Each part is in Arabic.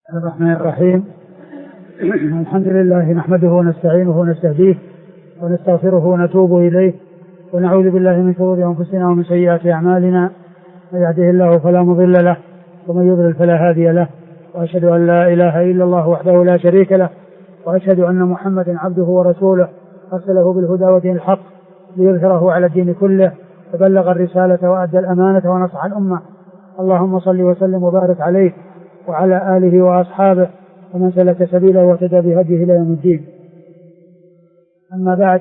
الرحمن الرحيم. الحمد لله نحمده ونستعينه ونستهديه ونستغفره ونتوب إليه ونعوذ بالله من شرور أنفسنا ومن سيئات أعمالنا، من يهده الله فلا مضل له ومن يضلل فلا هادي له، وأشهد أن لا إله إلا الله وحده لا شريك له، وأشهد أن محمدا عبده ورسوله أرسله بالهدى ودين الحق ليظهره على الدين كله، فبلغ الرسالة وأدى الأمانة ونصح الأمة. اللهم صل وسلم وبارك عليه وعلى آله وأصحابه ومن سلك سبيله واهتدى بهديه إلى يوم الدين. أما بعد،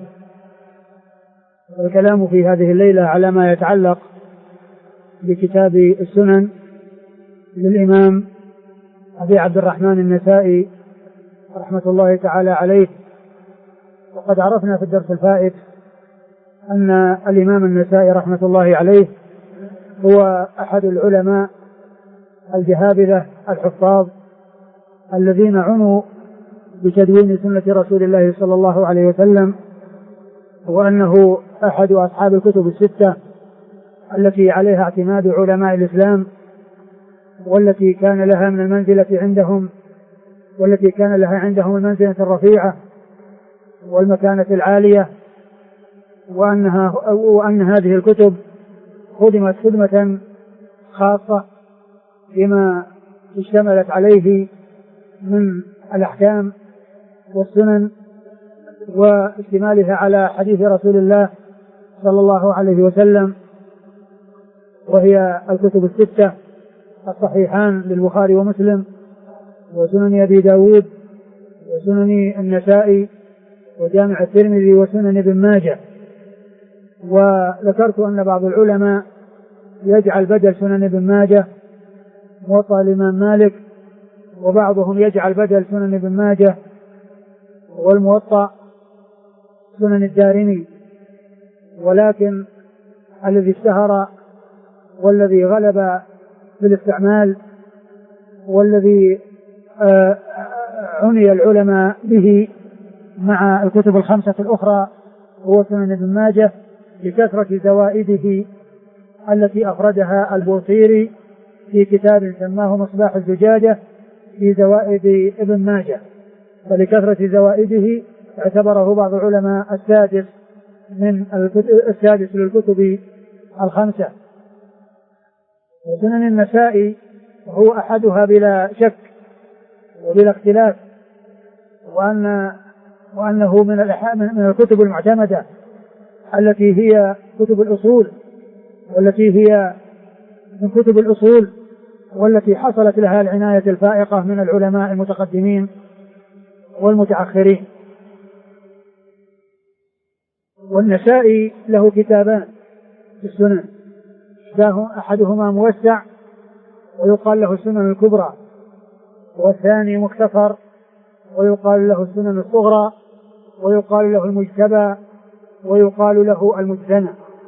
الكلام في هذه الليلة على ما يتعلق بكتاب السنن للإمام أبي عبد الرحمن النسائي رحمة الله تعالى عليه. وقد عرفنا في الدرس الفائت أن الإمام النسائي رحمة الله عليه هو أحد العلماء الجهابذة الحفاظ الذين عنوا بتدوين سنة رسول الله صلى الله عليه وسلم، وأنه أحد أصحاب الكتب الستة التي عليها اعتماد علماء الإسلام، والتي كان لها من المنزلة عندهم المنزلة الرفيعة والمكانة العالية، وأن هذه الكتب خدمت خدمة خاصة بما اشتملت عليه من الأحكام والسنن واشتمالها على حديث رسول الله صلى الله عليه وسلم، وهي الكتب الستة: الصحيحان للبخاري ومسلم، وسنن أبي داود، وسنن النسائي، وجامع الترمذي، وسنن ابن ماجه. وذكرت أن بعض العلماء يجعل بدل سنن ابن ماجه موطأ الإمام مالك، وبعضهم يجعل بدل سنن ابن ماجه والموطأ سنن الدارمي. ولكن الذي اشتهر والذي غلب في الاستعمال والذي عني العلماء به مع الكتب الخمسة الأخرى هو سنن ابن ماجه، لكثرة زوائده التي أفردها البوصيري في كتاب سماه مصباح الزجاجة في زوائد ابن ماجه، فلكثرة زوائده اعتبره بعض العلماء السادس للكتب الخمسة. وسنن النسائي هو أحدها بلا شك وبلا اختلاف، وأنه من الكتب المعتمدة التي هي كتب الأصول، والتي حصلت لها العناية الفائقة من العلماء المتقدمين والمتأخرين. والنسائي له كتابان في السنن، أحدهما موسع ويقال له السنن الكبرى، والثاني مختصر ويقال له السنن الصغرى، ويقال له المجتبى، ويقال له المجتنى.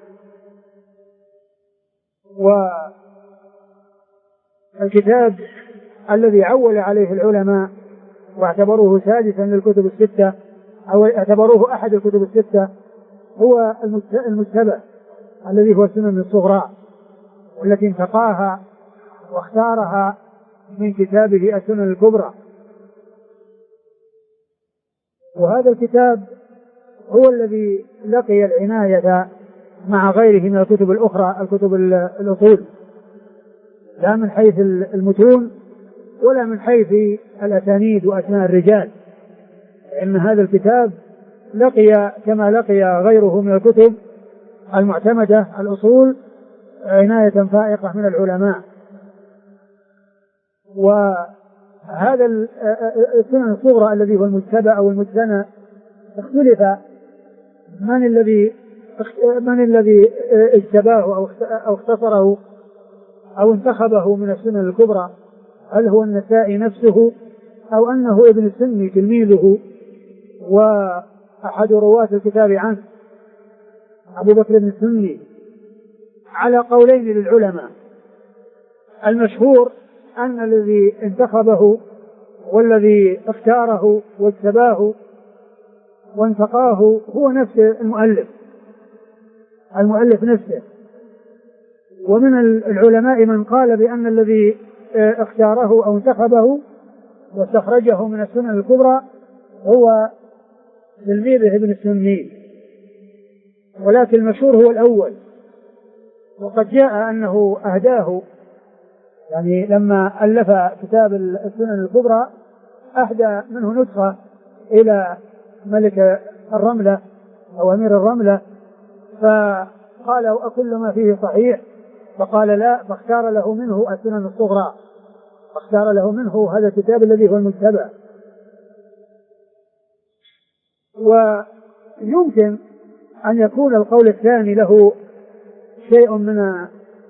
والكتاب الذي عول عليه العلماء واعتبروه سادسا للكتب الستة أو اعتبروه أحد الكتب الستة هو المجتبى، الذي هو السنن الصغرى، والتي انتقاها واختارها من كتابه السنن الكبرى. وهذا الكتاب هو الذي لقي العناية مع غيره من الكتب الأخرى، الكتب الأصول، لا من حيث المتون ولا من حيث الأسانيد وأسماء الرجال، لأن هذا الكتاب لقي كما لقي غيره من الكتب المعتمدة الأصول عناية فائقة من العلماء. وهذا السنن الصغرى الذي هو المجتبى أو المجتنى اختلف من الذي اجتباه أو اختصره أو انتخبه من السنن الكبرى، هل هو النسائي نفسه أو أنه ابن السني تلميذه وأحد رواة الكتاب عنه أبو بكر بن السني. على قولين للعلماء. المشهور أن الذي انتخبه والذي اختاره واجتباه وانتقاه هو نفس المؤلف نفسه. ومن العلماء من قال بأن الذي اختاره أو انتخبه واستخرجه من السنن الكبرى هو تلميذه ابن السني، ولكن المشهور هو الأول. وقد جاء أنه أهداه، يعني لما ألف كتاب السنن الكبرى أهدى منه نسخة إلى ملك الرملة أو أمير الرملة، فقال أكل ما فيه صحيح؟ فقال لا، فاختار له منه السنن الصغرى، فاختار له منه هذا الكتاب الذي هو المجتبى. ويمكن أن يكون القول الثاني له شيء من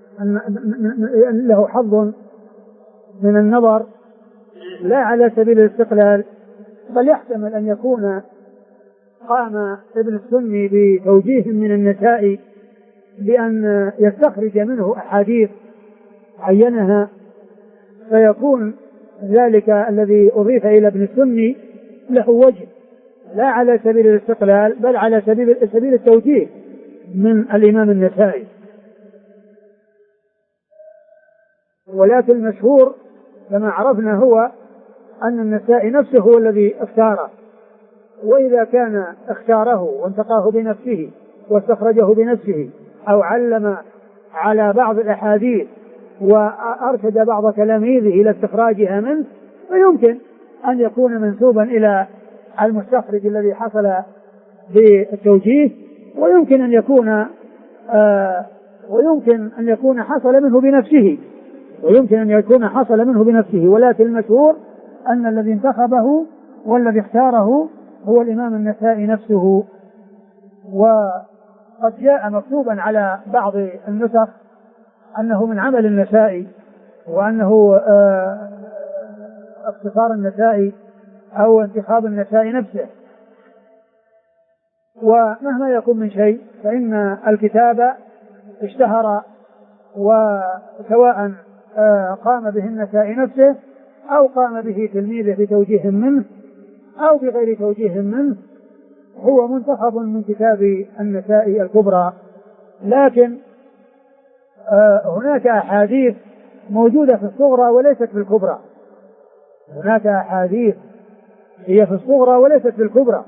له حظ من النظر لا على سبيل الاستقلال، بل يحتمل أن يكون قام ابن السني بتوجيه من النسائي بأن يستخرج منه أحاديث عينها، فيكون ذلك الذي أضيف إلى ابن السني له وجه لا على سبيل الاستقلال بل على سبيل التوجيه من الإمام النسائي. ولكن المشهور كما عرفنا هو أن النسائي نفسه هو الذي اختاره، وإذا كان اختاره وانتقاه بنفسه واستخرجه بنفسه أو علم على بعض الأحاديث وأرشد بعض تلاميذه إلى استخراجها منه، فيمكن أن يكون منسوبا إلى المستخرج الذي حصل بالتوجيه، ويمكن أن يكون حصل منه بنفسه، ولكن المشهور أن الذي انتخبه والذي اختاره هو الإمام النسائي نفسه. وقد جاء مكتوبا على بعض النسخ أنه من عمل النسائي، وأنه اختصار النسائي أو انتخاب النسائي نفسه. ومهما يكون من شيء فإن الكتاب اشتهر، وسواء قام به النسائي نفسه أو قام به تلميذه بتوجيه منه أو بغير توجيه منه، هو منتخب من كتاب النسائي الكبرى. لكن هناك أحاديث موجودة في الصغرى وليست في الكبرى، هناك أحاديث هي في الصغرى وليست في الكبرى،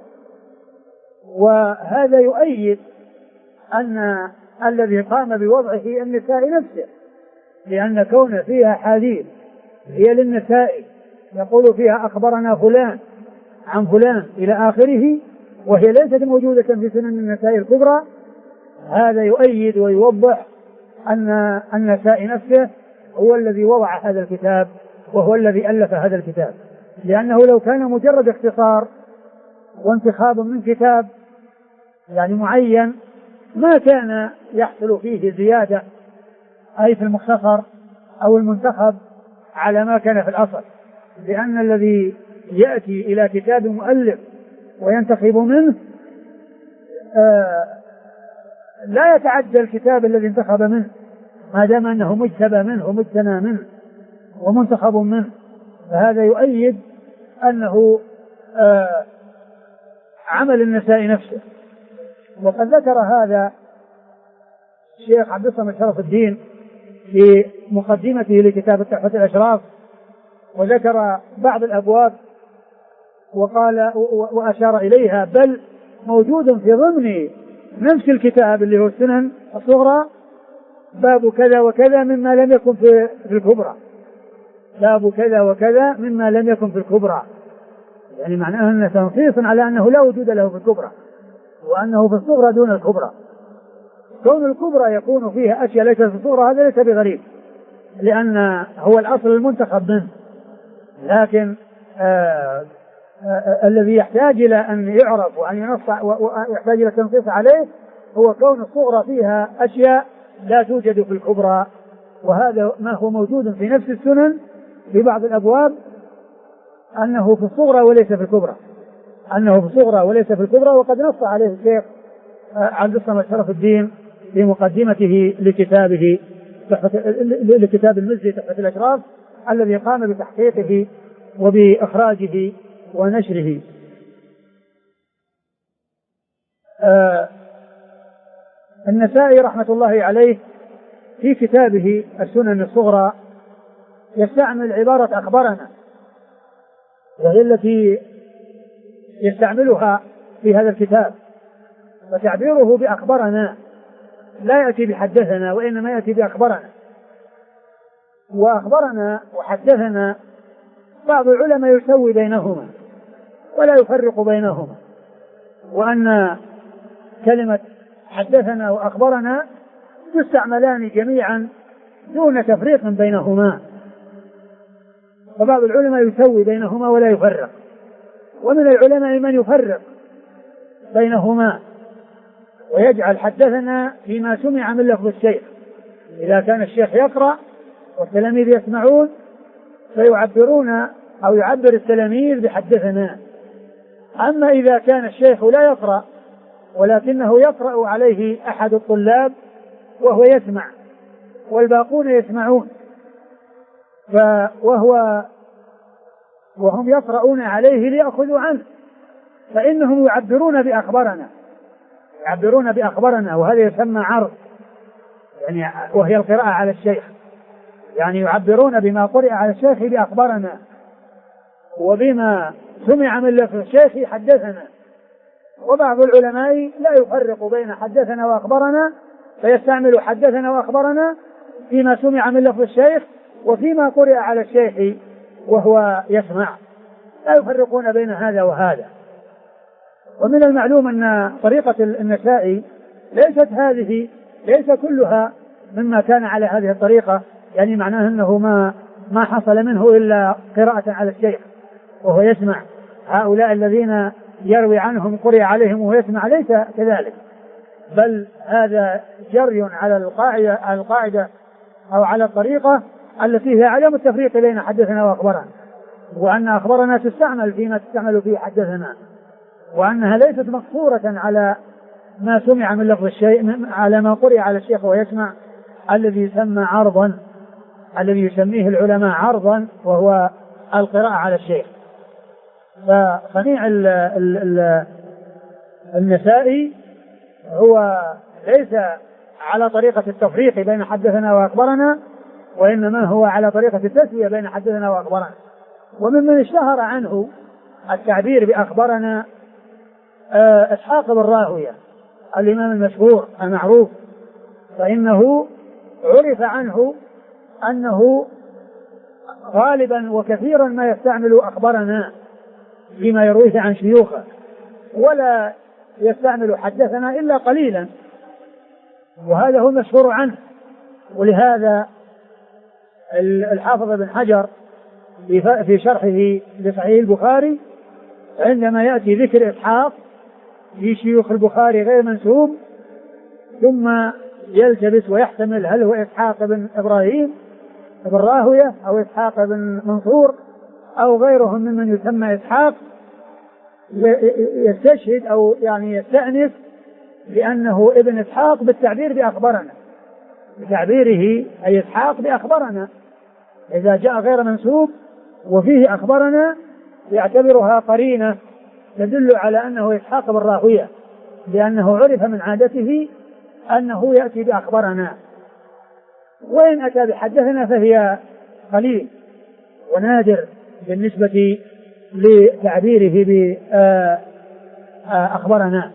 وهذا يؤيد أن الذي قام بوضعه النسائي نفسه، لأن كون فيها حديث هي للنسائي يقول فيها أخبرنا فلان عن فلان إلى آخره، وهي ليست موجودة في سنن النسائي الكبرى، هذا يؤيد ويوضح أن النسائي نفسه هو الذي وضع هذا الكتاب وهو الذي ألف هذا الكتاب، لأنه لو كان مجرد اختصار وانتخاب من كتاب يعني معين ما كان يحصل فيه زيادة أي في المختصر أو المنتخب على ما كان في الأصل، لأن الذي يأتي إلى كتاب مؤلف وينتخب منه لا يتعدى الكتاب الذي انتخب منه ما دام أنه مجتبى منه ومجتنى منه ومنتخب منه، فهذا يؤيد أنه عمل النسائي نفسه. وقد ذكر هذا الشيخ عبد الصمد شرف الدين في مقدمته لكتاب تحفة الأشراف، وذكر بعض الأبواب وقال وأشار إليها، بل موجود في ضمن نفس الكتاب اللي هو السنن الصغرى باب كذا وكذا مما لم يكن في الكبرى، باب كذا وكذا مما لم يكن في الكبرى، يعني معناه أنه تنصيص على أنه لا وجود له في الكبرى وأنه في الصغرى دون الكبرى. كون الكبرى يكون فيها أشياء ليست في الصغرى هذا ليس بغريب، لأن هو الأصل المنتخب منه، لكن الذي يحتاج إلى أن يعرف وأن ينص ويحتاج إلى التنصيص عليه هو كون الصغرى فيها أشياء لا توجد في الكبرى، وهذا ما هو موجود في نفس السنن في بعض الأبواب أنه في الصغرى وليس في الكبرى، أنه في الصغرى وليس في الكبرى. وقد نص عليه الشيخ عبد الصمد شرف الدين في مقدمته لكتاب المزي تحفة الأشراف الذي قام بتحقيقه وبإخراجه ونشره. النسائي رحمة الله عليه في كتابه السنن الصغرى يستعمل عبارة أخبرنا، وهي التي يستعملها في هذا الكتاب. فتعبيره بأخبرنا لا يأتي بحدثنا، وإنما يأتي بأخبرنا. وأخبرنا وحدثنا بعض العلماء يسوي بينهما ولا يفرق بينهما، وأن كلمة حدثنا وأخبرنا تستعملان جميعا دون تفريق بينهما. فبعض العلماء يسوي بينهما ولا يفرق، ومن العلماء من يفرق بينهما ويجعل حدثنا فيما سمع من لفظ الشيخ. إذا كان الشيخ يقرأ والتلاميذ يسمعون فيعبرون أو يعبر التلاميذ بحدثنا. أما إذا كان الشيخ لا يقرأ ولكنه يقرأ عليه أحد الطلاب وهو يسمع والباقون يسمعون وهم يقرؤون عليه ليأخذوا عنه، فإنهم يعبرون بأخبرنا، وهذا يسمى عرض، يعني وهي القراءة على الشيخ، يعني يعبرون بما قرئ على الشيخ بأخبرنا، وبما سمع من لفظ الشيخ حدثنا. وبعض العلماء لا يفرق بين حدثنا وأخبرنا، فيستعمل حدثنا وأخبرنا فيما سمع من لفظ الشيخ وفيما قرئ على الشيخ وهو يسمع، لا يفرقون بين هذا وهذا. ومن المعلوم أن طريقة النسائي ليس كلها مما كان على هذه الطريقة، يعني معناه أنه ما حصل منه إلا قراءة على الشيخ وهو يسمع. هؤلاء الذين يروي عنهم قرئ عليهم وهو يسمع ليس كذلك، بل هذا جري على القاعدة أو على الطريقة التي هي عدم التفريق بين حدثنا وأخبرنا، وأن أخبرنا تستعمل فيما تستعمل فيه حدثنا، وأنها ليست مقصورة على ما سمع من لفظ الشيء، على ما قرئ على الشيخ ويسمع، الذي يسمى عرضا، الذي يسميه العلماء عرضا، وهو القراءة على الشيخ. فصنيع النسائي هو ليس على طريقة التفريق بين حدثنا وأخبرنا، وإنما هو على طريقة التسوية بين حدثنا وأخبرنا. وممن اشتهر عنه التعبير بأخبرنا إسحاق بن راهوية، الإمام المشهور المعروف، فإنه عرف عنه أنه غالبا وكثيرا ما يستعمل أخبرنا فيما يرويه عن شيوخه، ولا يستعمل حدثنا إلا قليلا، وهذا هو المشهور عنه. ولهذا الحافظ بن حجر في شرحه لصحيح البخاري عندما يأتي ذكر إسحاق في شيوخ البخاري غير منسوب ثم يلتبس ويحتمل هل هو إسحاق بن إبراهيم بن راهوية أو إسحاق بن منصور أو غيرهم ممن يسمى إسحاق، يستشهد أو يعني يستأنف بأنه ابن إسحاق بالتعبير بأخبرنا، بتعبيره أي إسحاق بأخبرنا. إذا جاء غير منسوب وفيه أخبرنا يعتبرها قرينة تدل على أنه إسحاق بن راهوية، لأنه عرف من عادته أنه يأتي بأخبرنا. وإن أتى بحدثنا فهي قليل ونادر بالنسبة لتعبيره بأخبرنا.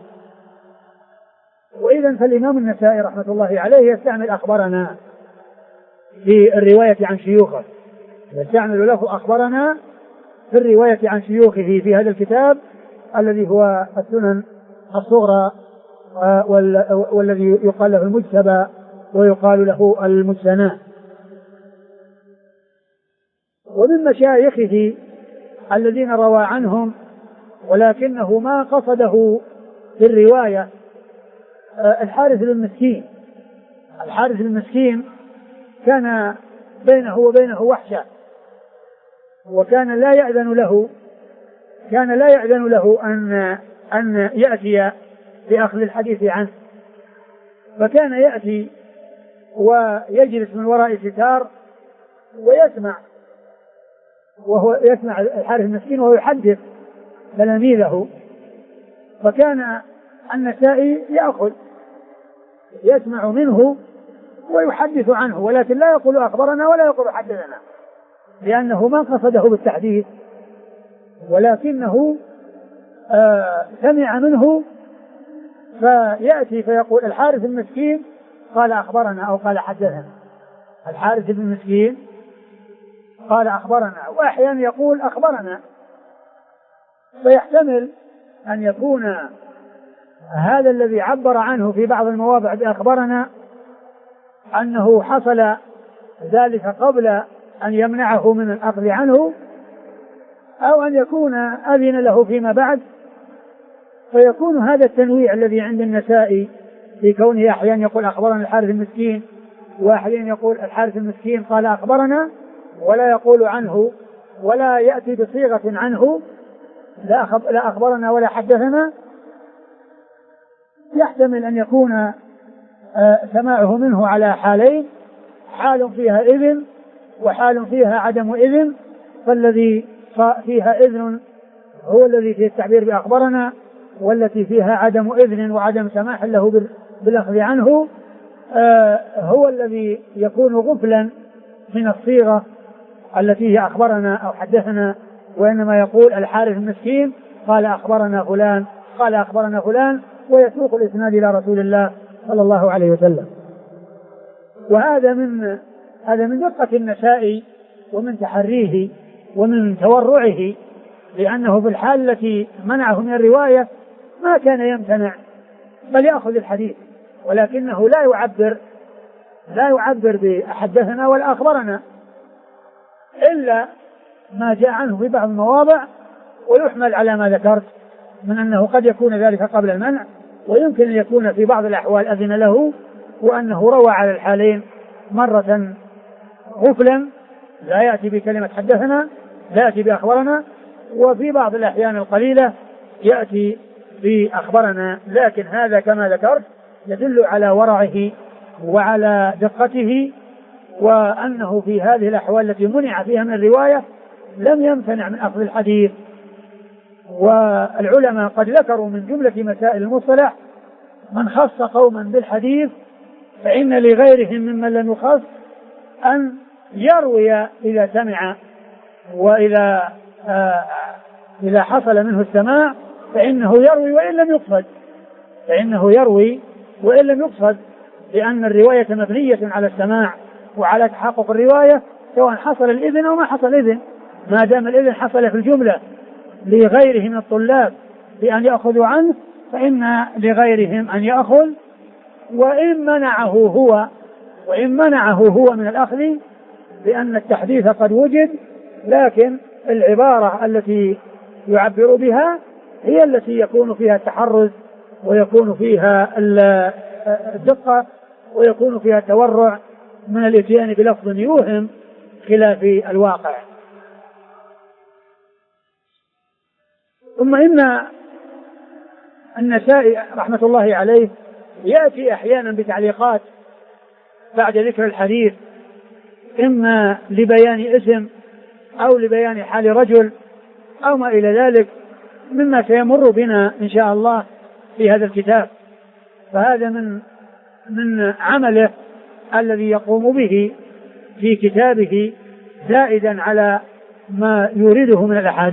وإذا فالإمام النسائي رحمة الله عليه يستعمل أخبرنا في الرواية عن شيوخه، يستعمل له أخبرنا في الرواية عن شيوخه في هذا الكتاب الذي هو السنن الصغرى، والذي يقال له المجتبى ويقال له المجتنى. ومن مشايخه الذين روى عنهم ولكنه ما قصده في الرواية الحارث بن مسكين. الحارث بن مسكين كان بينه وبينه وحشة، وكان لا يأذن له أن يأتي بأخذ الحديث عنه، فكان يأتي ويجلس من وراء ستار ويسمع، وهو يسمع الحارث المسكين وهو يحدث تلاميذه. فكان النسائي يسمع منه ويحدث عنه، ولكن لا يقول أخبرنا ولا يقول حدثنا، لأنه ما قصده بالتحديث ولكنه سمع منه فيأتي فيقول الحارث المسكين قال أخبرنا أو قال حدثنا. الحارث بن مسكين قال أخبرنا، وأحيانا يقول أخبرنا. فيحتمل أن يكون هذا الذي عبر عنه في بعض المواضع بأخبرنا أنه حصل ذلك قبل أن يمنعه من الأخذ عنه، أو أن يكون أذن له فيما بعد، فيكون هذا التنويع الذي عند النسائي في كونه أحيانا يقول أخبرنا الحارث المسكين، وأحيانا يقول الحارث المسكين قال أخبرنا، ولا يقول عنه ولا يأتي بصيغة عنه لا أخبرنا ولا حدثنا. يحتمل أن يكون سماعه منه على حالين، حال فيها إذن وحال فيها عدم إذن، فالذي فيها إذن هو الذي فيه التعبير بأخبرنا، والتي فيها عدم إذن وعدم سماح له بالأخذ عنه هو الذي يكون غفلا من الصيغة التي هي أخبرنا أو حدثنا، وإنما يقول الحارث المسكين قال أخبرنا فلان قال أخبرنا فلان، ويسوق الإسناد إلى رسول الله صلى الله عليه وسلم. وهذا من دقة النسائي ومن تحريه ومن تورعه، لأنه في الحال التي منعه من الرواية ما كان يمتنع بل يأخذ الحديث، ولكنه لا يعبر بحدثنا ولا أخبرنا إلا ما جاء عنه في بعض المواضع، ويحمل على ما ذكرت من أنه قد يكون ذلك قبل المنع، ويمكن أن يكون في بعض الأحوال أذن له وأنه روى على الحالين مرة غفلا لا يأتي بكلمة حدثنا لا يأتي بأخبرنا، وفي بعض الأحيان القليلة يأتي بأخبرنا. لكن هذا كما ذكرت يدل على ورعه وعلى دقته، وأنه في هذه الأحوال التي منع فيها من الرواية لم يمتنع من أخذ الحديث. والعلماء قد ذكروا من جملة مسائل المصطلح من خص قوما بالحديث فإن لغيرهم ممن لم يخص أن يروي إذا سمع، وإذا حصل منه السماع فإنه يروي وإن لم يقصد، لأن الرواية مبنية على السماع وعلى تحقق الرواية سواء حصل الإذن أو ما حصل إذن، ما دام الإذن حصل في الجملة لغيره من الطلاب بأن يأخذوا عنه فإن لغيرهم أن يأخذ، وإن منعه هو من الأخذ، لأن التحديث قد وجد، لكن العبارة التي يعبر بها هي التي يكون فيها التحرز ويكون فيها الدقة ويكون فيها التورع من الاتيان بلفظ يوهم خلاف الواقع. ثم إن النسائي رحمة الله عليه يأتي أحيانا بتعليقات بعد ذكر الحديث، إما لبيان اسم أو لبيان حال رجل أو ما إلى ذلك مما سيمر بنا إن شاء الله في هذا الكتاب. فهذا من عمله الذي يقوم به في كتابه زائدا على ما يريده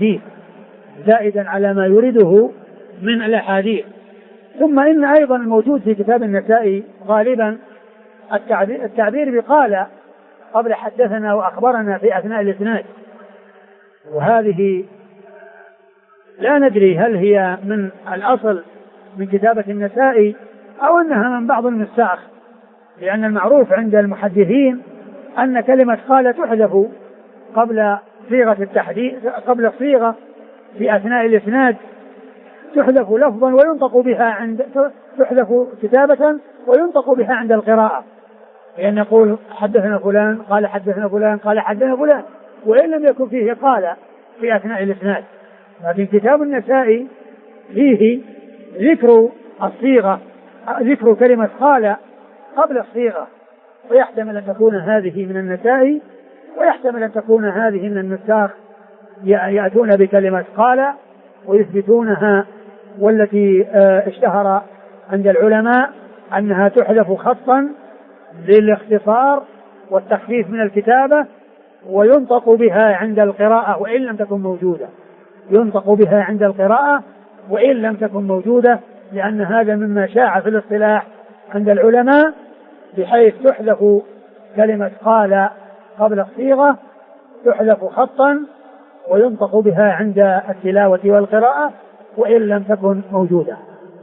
من الأحاديث. ثم إن أيضا الموجود في كتاب النسائي غالبا التعبير بقال قبل حدثنا وأخبرنا في أثناء الإسناد، وهذه لا ندري هل هي من الأصل من كتابة النسائي أو أنها من بعض النساخ، لأن المعروف عند المحدثين أن كلمة قال تحذف قبل صيغة التحديث، قبل الصيغة في أثناء الإسناد تحذف لفظا وينطق بها تحذف كتابة وينطق بها عند القراءة، لأن يقول حدثنا فلان قال حدثنا فلان قال حدثنا فلان، وإن لم يكن فيه قال في أثناء الإسناد. لكن كتاب النسائي فيه ذكر الصيغة، ذكر كلمة قال قبل الصيغة، ويحتمل أن تكون هذه من النسائي ويحتمل أن تكون هذه من النساخ يأتون بكلمة قال ويثبتونها، والتي اشتهر عند العلماء أنها تحذف خطا للاختصار والتخفيف من الكتابة وينطق بها عند القراءة وإن لم تكن موجودة. ينطق بها عند القراءة وإن لم تكن موجودة، لأن هذا مما شاع في الاصطلاح عند العلماء، بحيث تحذف كلمة قال قبل الصيغة، تحذف خطا وينطق بها عند التلاوة والقراءة وإن لم تكن موجودة.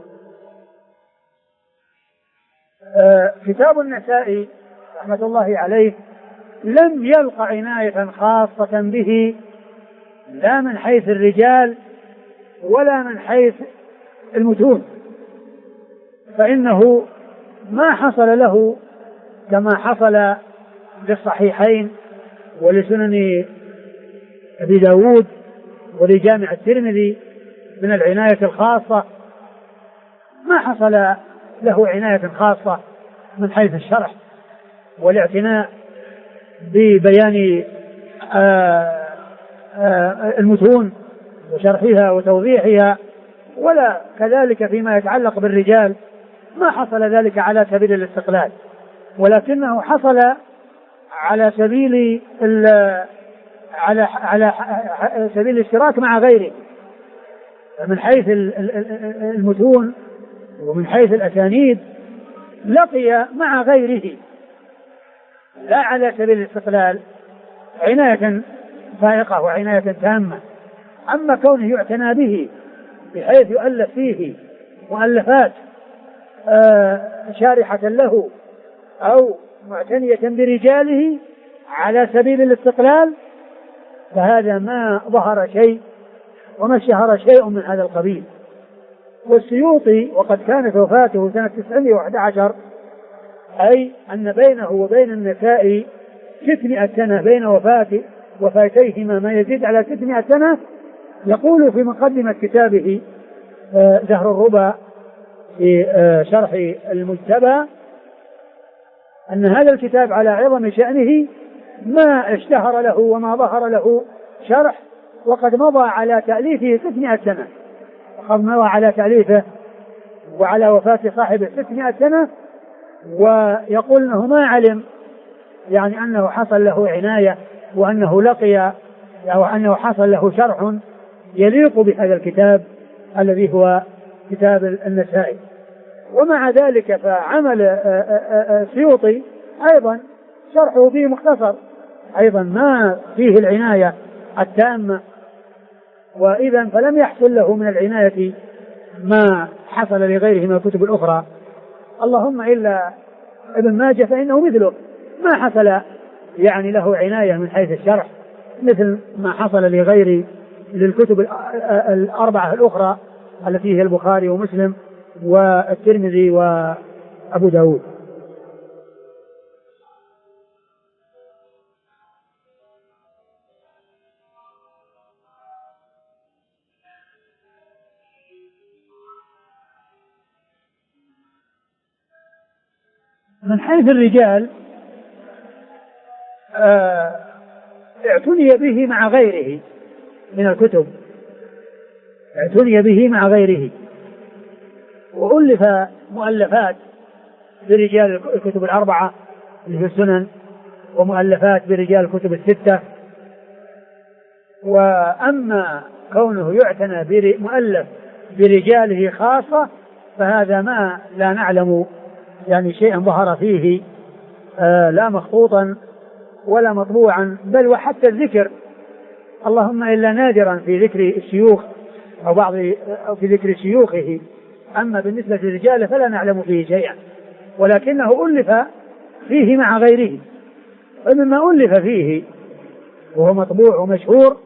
كتاب النسائي رحمة الله عليه لم يلق عناية خاصة به، لا من حيث الرجال ولا من حيث المتون، فإنه ما حصل له كما حصل للصحيحين ولسنن أبي داود ولجامع الترمذي من العناية الخاصة، ما حصل له عناية خاصة من حيث الشرح والاعتناء ببيان المتون وشرحها وتوضيحها، ولا كذلك فيما يتعلق بالرجال ما حصل ذلك على سبيل الاستقلال، ولكنه حصل على سبيل على سبيل الاشتراك مع غيره من حيث المتون ومن حيث الأسانيد، لقي مع غيره لا على سبيل الاستقلال عناية فائقة وعناية تامة. أما كونه يعتنى به بحيث يؤلف فيه مؤلفات شارحة له أو معتنية برجاله على سبيل الاستقلال، فهذا ما ظهر شيء وما اشتهر شيء من هذا القبيل. والسيوطي وقد كانت وفاته سنة 911، أي أن بينه وبين النسائي 600 سنة، بين وفاتيهما ما يزيد على 600 سنة. يقول في مقدمة كتابه زهر الربا في شرح المجتبى أن هذا الكتاب على عظم شأنه ما اشتهر له وما ظهر له شرح، وقد مضى على تأليفه 600 سنة، وقد مضى على تأليفه وعلى وفاة صاحبه 600 سنة، ويقول أنه ما علم يعني أنه حصل له عناية وأنه لقي أو أنه حصل له شرح يليق بهذا الكتاب الذي هو كتاب النسائي. ومع ذلك فعمل السيوطي أيضا شرحه فيه مختصر، أيضا ما فيه العناية التامة، وإذا فلم يحصل له من العناية ما حصل لغيره من الكتب الأخرى، اللهم إلا ابن ماجه فإنه مثله ما حصل يعني له عناية من حيث الشرح مثل ما حصل لغير للكتب الأربعة الأخرى التي هي البخاري ومسلم والترمذي وأبو داود. من حيث الرجال اعتني به مع غيره من الكتب، اعتني به مع غيره، وألف مؤلفات برجال الكتب الأربعة اللي في السنن، ومؤلفات برجال الكتب الستة. وأما كونه يعتنى بمؤلف برجاله خاصة فهذا ما لا نعلم يعني شيئا ظهر فيه لا مخطوطا ولا مطبوعا، بل وحتى الذكر اللهم إلا نادرا في ذكر الشيوخ أو في ذكر شيوخه، أما بالنسبة للرجال فلا نعلم فيه شيئا، ولكنه ألف فيه مع غيره. ومما ألف فيه وهو مطبوع ومشهور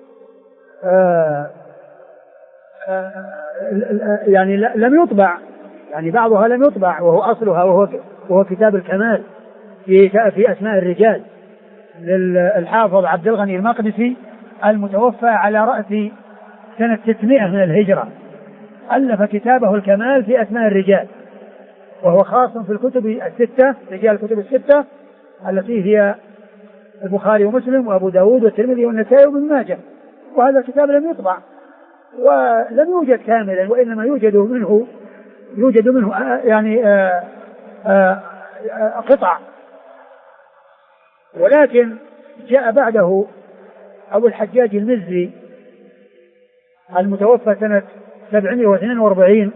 يعني لم يطبع، يعني بعضها لم يطبع وهو أصلها وهو كتاب الكمال في أسماء الرجال للحافظ عبد الغني المقدسي المتوفى على رأس سنة 600 من الهجرة، ألف كتابه الكمال في أسماء الرجال، وهو خاص في الكتب الستة، رجال الكتب الستة التي هي البخاري ومسلم وأبو داود والترمذي والنسائي وابن ماجه. وهذا الكتاب لم يطبع ولم يوجد كاملا، وإنما يوجد منه يعني قطع، ولكن جاء بعده أبو الحجاج المزي المتوفى سنة 742،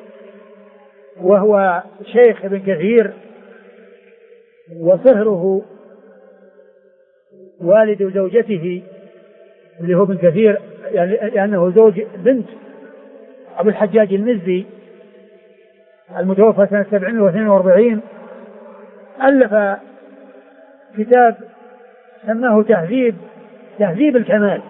وهو شيخ ابن كثير، وصهره والد زوجته اللي هو ابن كثير، يعني لأنه زوج بنت أبو الحجاج المزي المتوفى سنة 742. ألف كتاب سماه تهذيب الكمال،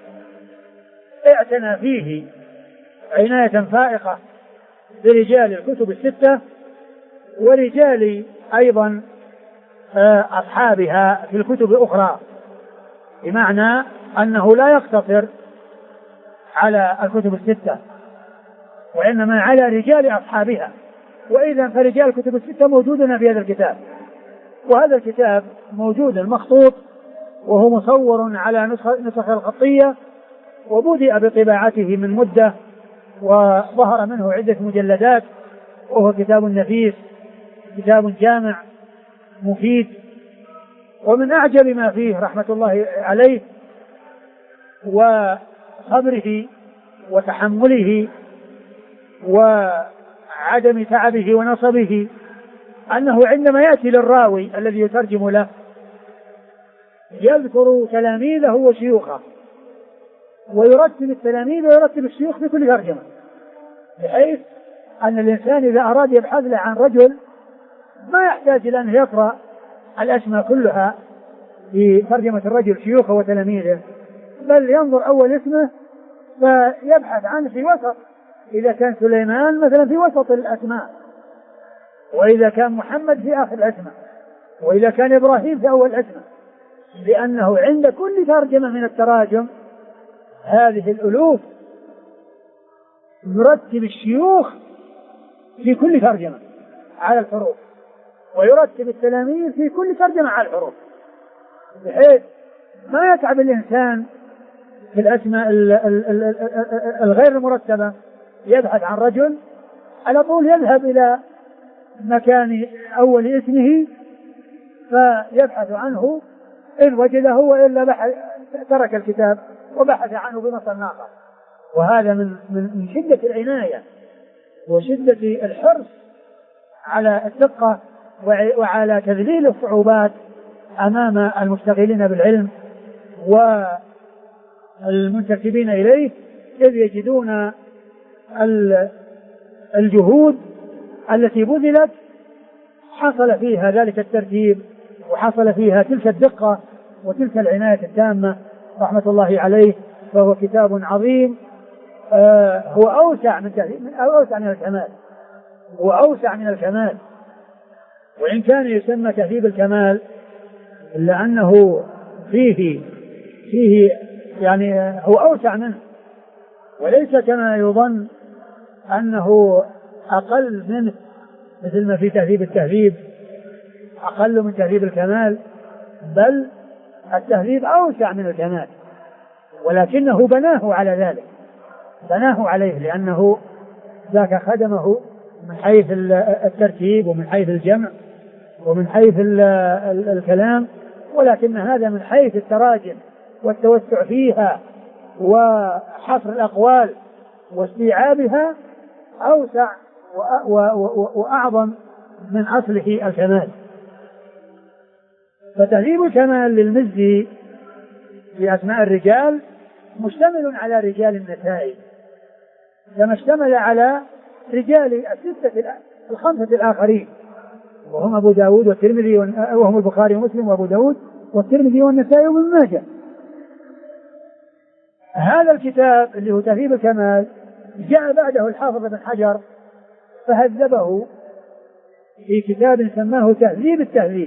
اعتنى فيه عناية فائقة برجال الكتب الستة ورجال أيضا أصحابها في الكتب الأخرى، بمعنى أنه لا يقتصر على الكتب الستة وإنما على رجال أصحابها. وإذا فرجال الكتب الستة موجودون في هذا الكتاب، وهذا الكتاب موجود مخطوط وهو مصور على نسخ الخطية، وبدأ بطباعته من مدة وظهر منه عدة مجلدات، وهو كتاب نفيس، كتاب جامع مفيد. ومن أعجب ما فيه رحمة الله عليه وصبره وتحمله وعدم تعبه ونصبه أنه عندما يأتي للراوي الذي يترجم له يذكر تلاميذه وشيوخه، ويرتب التلاميذ ويرتب الشيوخ في كل ترجمة، بحيث أن الإنسان إذا أراد يبحث له عن رجل ما يحتاج إلى أن يقرأ الأسماء كلها في ترجمة الرجل شيوخه وتلاميذه، بل ينظر أول اسمه فيبحث عنه في وسط، إذا كان سليمان مثلا في وسط الأسماء، وإذا كان محمد في آخر الأسماء، وإذا كان إبراهيم في أول الأسماء، لأنه عند كل ترجمة من التراجم هذه الألوف يرتب الشيوخ في كل ترجمة على الحروف، ويرتب التلاميذ في كل ترجمة على الحروف، بحيث ما يتعب الإنسان في الأسماء الغير المرتبة يبحث عن رجل على طول يذهب إلى مكان أول اسمه فيبحث عنه، إن وجده وإلا ترك الكتاب وبحث عنه بمصدر آخر. وهذا من شدة العناية وشدة الحرص على الدقة وعلى تذليل الصعوبات أمام المشتغلين بالعلم والمنتسبين إليه، إذ يجدون الجهود التي بذلت حصل فيها ذلك الترتيب وحصل فيها تلك الدقة وتلك العناية التامة رحمة الله عليه. فهو كتاب عظيم، هو أوسع من الكمال، هو أوسع من الكمال، وإن كان يسمى تهذيب الكمال إلا أنه فيه يعني هو أوسع منه، وليس كما يظن أنه أقل منه، مثل ما في تهذيب التهذيب أقل من تهذيب الكمال، بل التهذيب أوسع من الكمال، ولكنه بناه على ذلك، بناه عليه لأنه ذاك خدمه من حيث الترتيب ومن حيث الجمع ومن حيث الكلام، ولكن هذا من حيث التراجم والتوسع فيها وحصر الأقوال واستيعابها أوسع وأعظم من أصله الكمال. فتهذيب الكمال للمزي في أسماء الرجال مشتمل على رجال النسائي كما اشتمل على رجال الخمسة الآخرين، وهم أبو داود والترمذي، وهم البخاري ومسلم وأبو داود والترمذي والنسائي وابن ماجه. هذا الكتاب اللي هو تهذيب الكمال جاء بعده الحافظ ابن حجر فهذبه في كتاب سماه تهذيب التهذيب،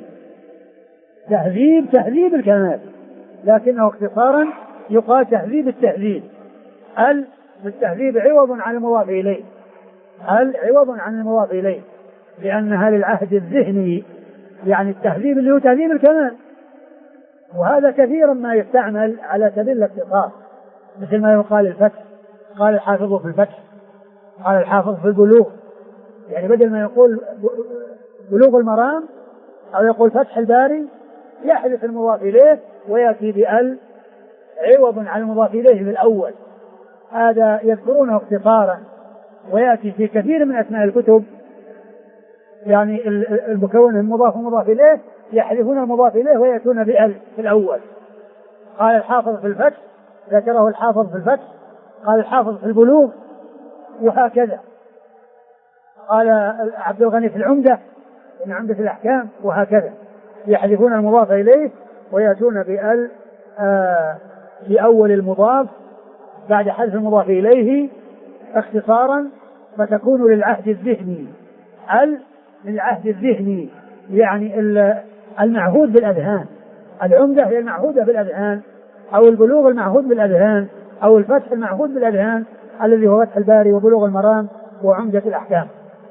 تهذيب الكمال، لكنه اختصارا يقال تهذيب التهذيب. التهذيب عوض عن المضاف إليه، عوض عن المضاف إليه، لأنها للعهد الذهني، يعني التهذيب اللي هو تهذيب الكمال، وهذا كثيرا ما يستعمل على سبيل الاختصار، مثل ما يقال الفتح، قال الحافظ في الفتح، قال الحافظ في البلوغ، يعني بدل ما يقول بلوغ المرام أو يقول فتح الباري يحذف المضاف إليه ويأتي بأل عوض عن المضاف إليه بالأول، هذا يذكرونه اختصارا، ويأتي في كثير من أسماء الكتب يعني المكون المضاف ومضاف إليه يحذفون المضاف إليه ويأتون بأل في الأول. قال الحافظ في الفتح، ذكره الحافظ في الفتح، قال الحافظ في البلوغ، وهكذا. قال عبد الغني في العمدة، من عمدة الأحكام، وهكذا يحذفون المضاف إليه ويأتون بأل في أول المضاف بعد حذف المضاف إليه اختصارا، فتكون للعهد الذهني. ال للعهد الذهني يعني المعهود بالأذهان. العمدة هي المعهودة بالأذهان، أو البلوغ المعهود بالأذهان، أو الفتح المعهود بالأذهان الذي هو فتح الباري وبلوغ المرام وعمدة الأحكام.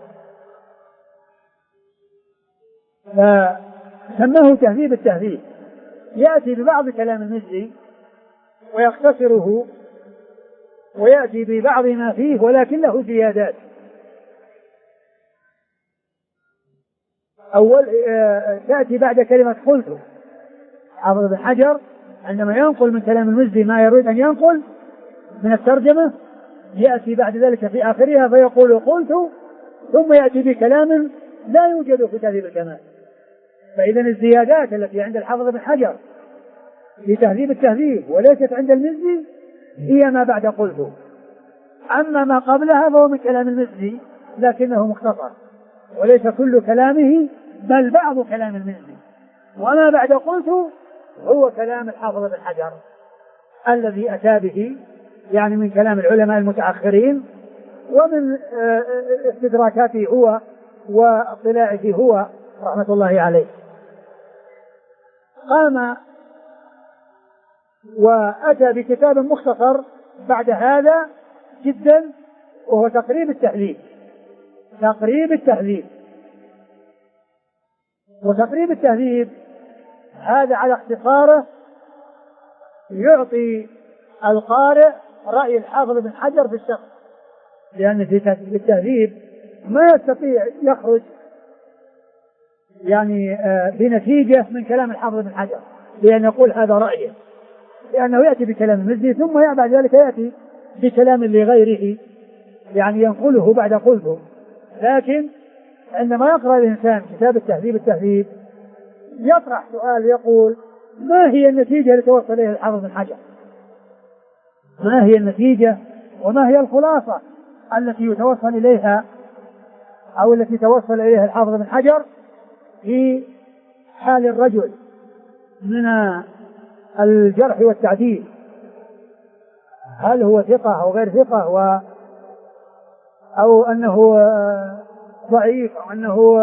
فسماه تهذيب التهذيب. يأتي ببعض كلام المزي ويختصره ويأتي ببعض ما فيه ولكن له زيادات. أول تأتي بعد كلمة قلت. حافظ بن حجر عندما ينقل من كلام المزي ما يريد أن ينقل من الترجمة يأتي بعد ذلك في آخرها فيقول قلت، ثم يأتي بكلام لا يوجد في تهذيب الكمال. فإذا الزيادات التي عند الحافظ بن حجر في تهذيب التهذيب وليست عند المزي هي ما بعد قلت. أما ما قبلها فهو من كلام المزي لكنه مختصر وليس كل كلامه بل بعض كلام المزي. وما بعد قلت هو كلام الحافظ بن حجر الذي أتى به يعني من كلام العلماء المتأخرين ومن استدراكاته هو واطلاعه هو رحمة الله عليه. قام وأتى بكتاب مختصر بعد هذا جدا وهو تقريب التهذيب. تقريب التهذيب، وتقريب التهذيب هذا على اختصاره يعطي القارئ رأي الحافظ بن حجر في الشخص، لأن في التهذيب ما يستطيع يخرج يعني بنتيجة من كلام الحافظ بن حجر لأن يقول هذا رأيه، لأنه يأتي بكلام المزي ثم بعد ذلك يأتي بكلام لغيره يعني ينقله بعد قلته. لكن عندما يقرأ الإنسان كتاب التهذيب يطرح سؤال يقول ما هي النتيجة التي توصل إليها الحافظ بن حجر؟ ما هي النتيجة وما هي الخلاصة التي يتوصل إليها أو التي توصل إليها الحافظ بن حجر في حال الرجل من الجرح والتعديل، هل هو ثقة أو غير ثقة أو أنه ضعيف أو أنه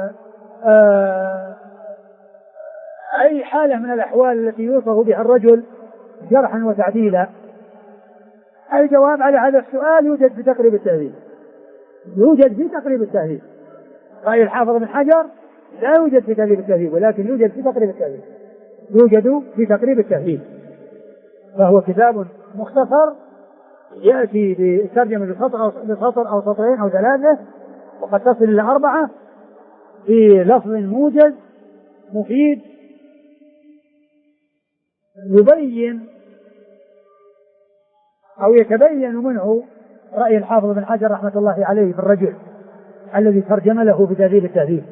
أي حالة من الأحوال التي يوصف بها الرجل جرحا وتعديلا. الجواب على هذا السؤال يوجد في تقريب التهذيب. يوجد في تقريب التهذيب. رأي الحافظ بن حجر لا يوجد في تقريب التهذيب ولكن يوجد في تقريب التهذيب. يوجد في تقريب التهذيب، فهو كتاب مختصر يأتي بترجمة بسطر أو سطرين أو ثلاثة وقد تصل إلى 4 في لفظ موجز مفيد يبين أو يتبين منه رأي الحافظ بن حجر رحمة الله عليه في الرجل الذي ترجم له في تهذيب التهذيب.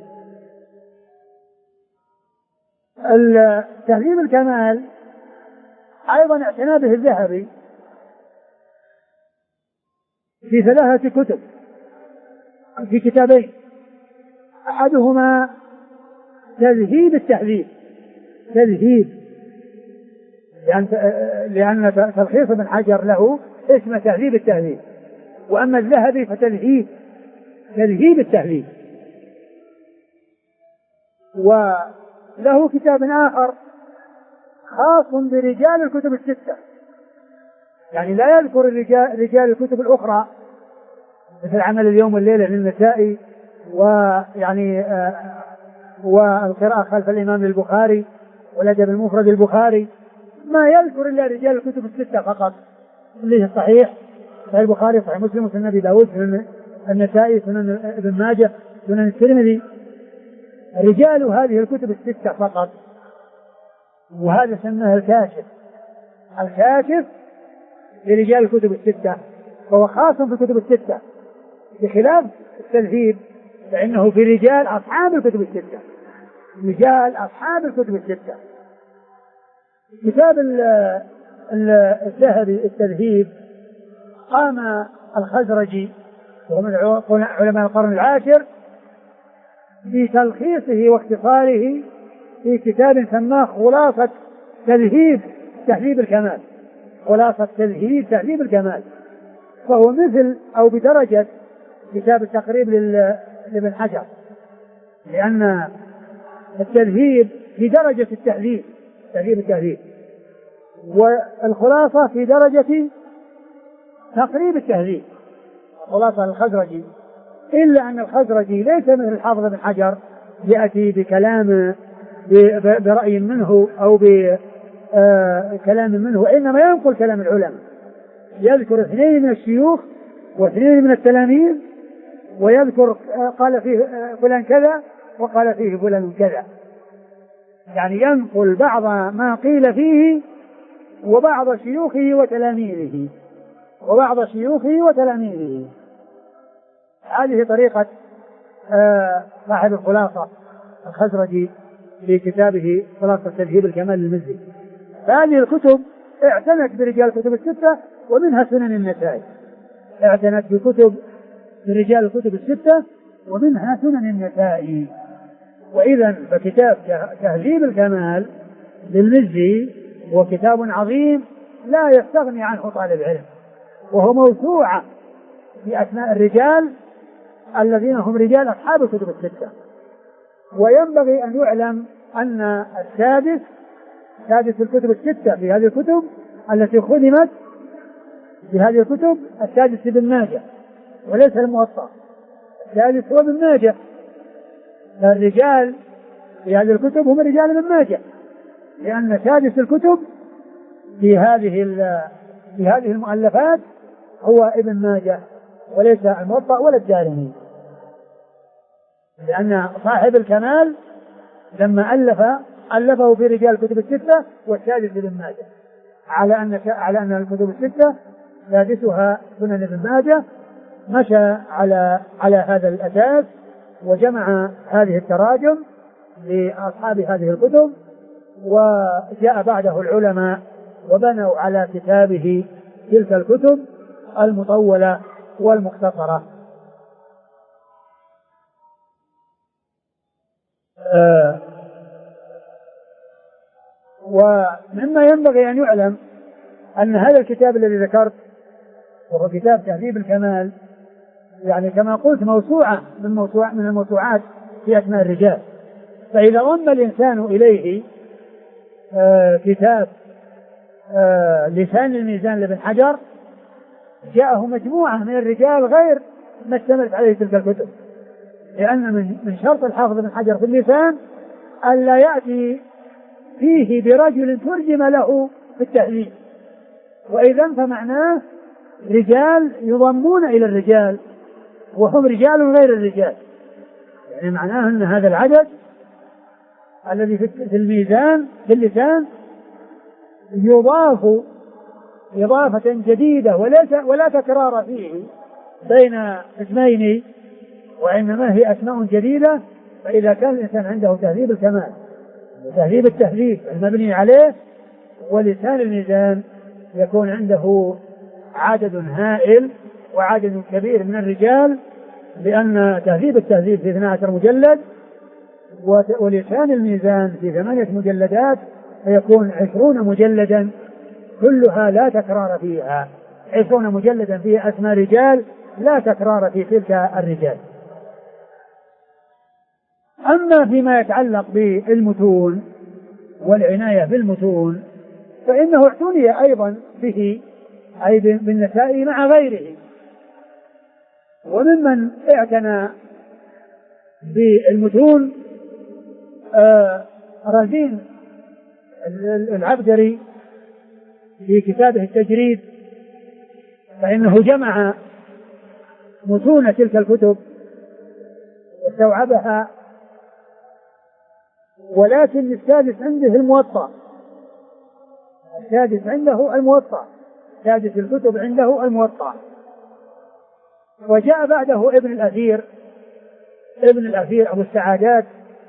تهذيب الكمال أيضا اعتنى به الذهبي في 3 كتب، في كتابين، أحدهما تذهيب التهذيب، تذهيب لأن تلخيص ابن حجر له اسم تهذيب التهذيب، وأما الذهبي فتذهيب، تذهيب التهذيب. وله كتاب آخر خاص برجال الكتب الستة، يعني لا يذكر رجال الكتب الأخرى مثل عمل اليوم والليلة للنسائي ويعني والقراءة خلف الإمام البخاري والأدب المفرد البخاري، ما يذكر إلا رجال الكتب الستة فقط اللي هي صحيح البخاري، صحيح مسلم، سنن أبي داود، سنن النسائي، سنن ابن ماجه، سنن الترمذي، رجال هذه الكتب الستة فقط. وهذا سماه الكاشف. الكاشف لرجال الكتب الستة، فهو خاص بالكتب الستة، بخلاف التذهيب فإنه في رجال أصحاب الكتب الستة، رجال أصحاب الكتب الستة. كتاب الذهبي التذهيب قام الخزرجي ومن علماء القرن العاشر بتلخيصه واختصاره في كتاب سماه خلاصة تهذيب الكمال، خلاصة تهذيب الكمال، فهو مثل أو بدرجة كتاب التقريب لابن حجر، لأن التذهيب في درجة تهذيب التهذيب، والخلاصة في درجة تقريب التهذيب، خلاصة الخزرجي، إلا أن الخزرجي ليس مثل الحافظ ابن حجر يأتي بكلام برأي منه أو بكلام منه، وإنما ينقل كلام العلماء، يذكر 2 من الشيوخ و2 من التلاميذ، ويذكر قال فيه فلان كذا وقال فيه فلان كذا، يعني ينقل بعض ما قيل فيه وبعض شيوخه وتلاميذه. هذه طريقة صاحب الخلاصة الخزرجي في كتابه خلاصة تذهيب الكمال للمزي. فهذه الكتب اعتنت برجال الكتب الستة ومنها سنن النسائي، اعتنت بكتب برجال الكتب الستة ومنها سنن النسائي. وإذا فكتاب تهذيب الكمال للمزي هو كتاب عظيم لا يستغني عنه طالب علم، وهو موسوعة في أسماء الرجال الذين هم رجال أصحاب الكتب الستة. وينبغي أن يعلم أن سادس الكتب الستة في هذه الكتب التي خدمت بهذه الكتب السادس ابن ماجه وليس الموطأ، السادس هو ابن ماجه، الرجال في هذه الكتب هم رجال ابن ماجه، لأن سادس الكتب في هذه المؤلفات هو ابن ماجه وليس الموطأ ولا الدارمي، لأن صاحب الكمال لما ألفه في رجال الكتب الستة والسادس ابن ماجه، على أن الكتب الستة سادسها سنن ابن ماجه، مشى على هذا الأساس وجمع هذه التراجم لأصحاب هذه الكتب، وجاء بعده العلماء وبنوا على كتابه تلك الكتب المطولة والمختصرة. ومما ينبغي أن يعلم أن هذا الكتاب الذي ذكرت وهو كتاب تهذيب الكمال، يعني كما قلت موسوعة من الموسوعات في أسماء الرجال، فإذا ضم الإنسان إليه كتاب لسان الميزان لابن حجر جاءه مجموعة من الرجال غير ما اشتملت عليه تلك الكتب، لأن من شرط الحافظ ابن حجر في اللسان ألا يأتي فيه برجل ترجم له في التهذيب، وإذا فمعناه رجال يضمون إلى الرجال وهم رجال غير الرجال، يعني معناه أن هذا العدد الذي في الميزان في اللسان يضاف إضافة جديدة ولا تكرار فيه بين اسمين، وإنما هي أسماء جديدة. فإذا كان الإنسان عنده تهذيب الكمال وتهذيب التهذيب المبني عليه ولسان الميزان يكون عنده عدد هائل وعدد كبير من الرجال، لأن تهذيب التهذيب في 12 مجلد ولسان الميزان في 8 مجلدات، فيكون 20 مجلدا كلها لا تكرار فيها، 20 مجلدا فيها أسماء رجال لا تكرار في تلك الرجال. أما فيما يتعلق بالمتون والعناية بالمتون فإنه اعتني أيضا به أي بالنسائي مع غيره، وممن اعتنى بالمتون رزين العبدري في كتابه التجريد، فإنه جمع متون تلك الكتب واستوعبها، ولكن السادس عنده الموطأ، السادس عنده الموطأ سادس الكتب عنده الموطأ. وجاء بعده ابن الأثير أبو السعادات،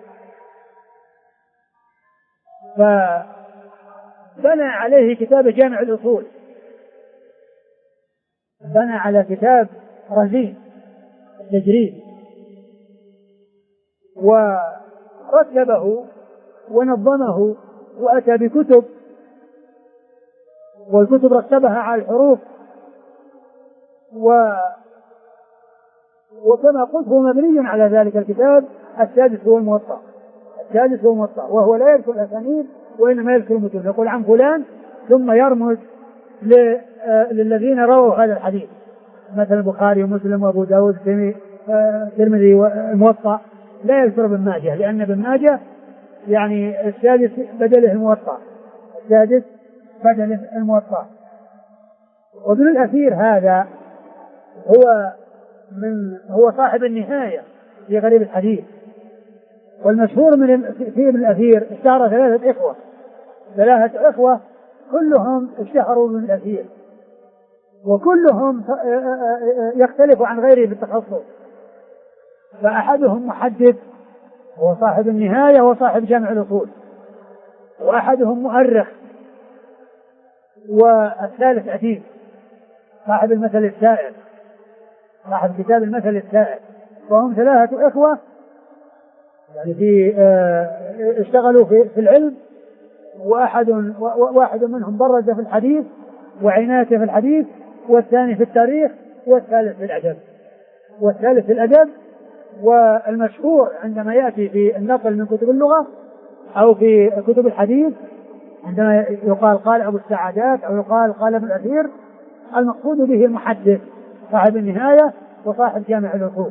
فبنى عليه كتاب جامع الأصول، بنى على كتاب رزين التجريد ورتبه ونظمه وأتى بكتب، والكتب رتبها على الحروف، وكما قلت هو مبني على ذلك الكتاب. السادس هو الموطأ، وهو لا يذكر الأسانيد وإنما يذكر المتون، يقول عن فلان ثم يرمز للذين رووا هذا الحديث، مثل البخاري ومسلم وأبو داود الترمذي والموطأ. لا يذكر ابن ماجه، لأن ابن ماجه يعني السادس بدله الموطأ. وابن الأثير هذا هو صاحب النهاية في غريب الحديث. والمشهور في ابن الأثير اشتهر ثلاثة إخوة كلهم اشتهروا بابن الأثير، وكلهم يختلف عن غيره بالتخصص. فأحدهم محدث هو صاحب النهاية وصاحب جامع الأصول، وأحدهم مؤرخ، والثالث أديب صاحب المثل السائر، صاحب كتاب المثل السائر. وهم ثلاثة إخوة يعني اشتغلوا في العلم، واحد منهم برز في الحديث وعنايته في الحديث، والثاني في التاريخ، والثالث في الأدب. والمشهور عندما يأتي في النقل من كتب اللغة أو في كتب الحديث عندما يقال قال أبو السعادات أو يقال قال ابن الأثير، المقصود به المحدث صاحب النهاية وصاحب جامع الأصول،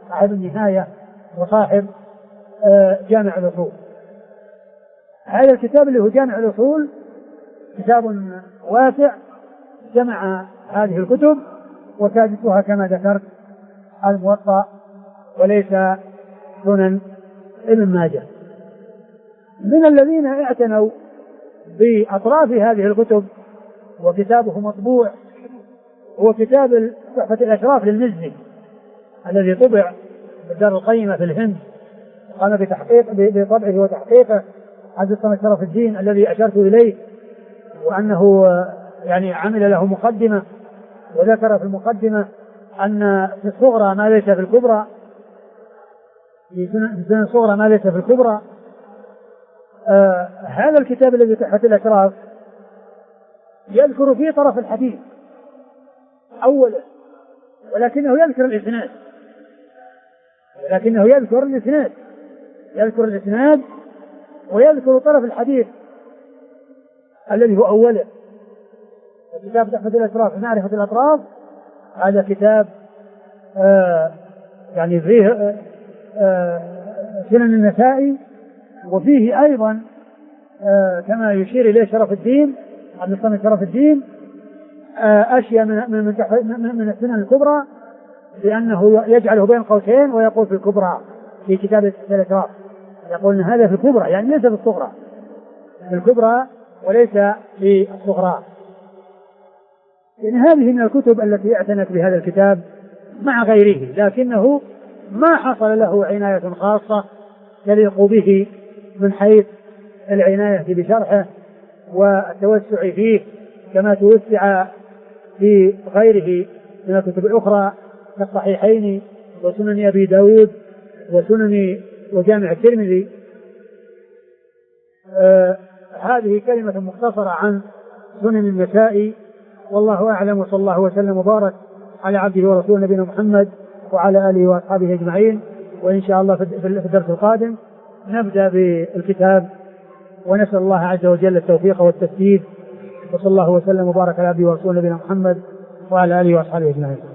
جامع الأصول. هذا الكتاب اللي هو جامع الأصول كتاب واسع جمع هذه الكتب، وسادسها كما ذكرت الموطأ وليس سنن ابن ماجه. من الذين اعتنوا بأطراف هذه الكتب وكتابه مطبوع هو كتاب تحفة الأشراف للمزي الذي طبع بالدار القيمة في الهند، قام بطبعه وتحقيقه عبد الصمد شرف الدين الذي أشرت إليه، وأنه يعني عمل له مقدمة، وذكر في المقدمة أن في الصغرى ما ليس في الكبرى، في سنن الصغرى ما ليس في الكبرى. هذا الكتاب الذي تحت الأشراف يذكر فيه طرف الحديث أولا، ولكنه يذكر الإسناد ويذكر طرف الحديث الذي هو أوله. الكتاب تحت الأشراف معرفة الأطراف، هذا كتاب يعني فيه سنن النسائي، وفيه أيضا كما يشير إليه شرف الدين عبد الصمد شرف الدين أشياء من السنن الكبرى، لأنه يجعله بين قوسين ويقول في الكبرى في كتاب الأشراف، يقول أن هذا في الكبرى يعني ليس في الصغرى، في الكبرى وليس في الصغرى. يعني هذه من الكتب التي اعتنت بهذا الكتاب مع غيره، لكنه ما حصل له عناية خاصة تليق به من حيث العناية بشرحه والتوسع فيه كما توسع في غيره من الكتب الأخرى كالصحيحين وسنن أبي داود وجامع الترمذي. هذه كلمة مختصرة عن سنن النسائي، والله أعلم، وصلى الله وسلم وبارك على عبده ورسوله نبينا محمد وعلى آله وأصحابه أجمعين. وإن شاء الله في الدرس القادم نبدأ بالكتاب، ونسأل الله عز وجل التوفيق والتسديد، وصلى الله وسلم وبارك على عبده ورسوله نبينا محمد وعلى آله وأصحابه أجمعين.